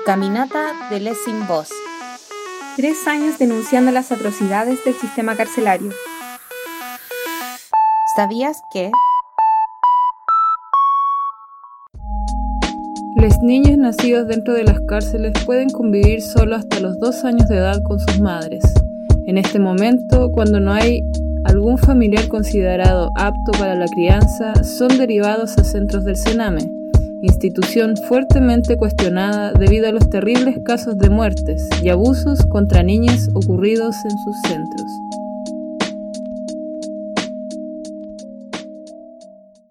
Caminata de Les Sin Voz. 3 años denunciando las atrocidades del sistema carcelario. ¿Sabías que? Los niños nacidos dentro de las cárceles pueden convivir solo hasta los 2 años de edad con sus madres. En este momento, cuando no hay algún familiar considerado apto para la crianza, son derivados a centros del Sename, institución fuertemente cuestionada debido a los terribles casos de muertes y abusos contra niñas ocurridos en sus centros.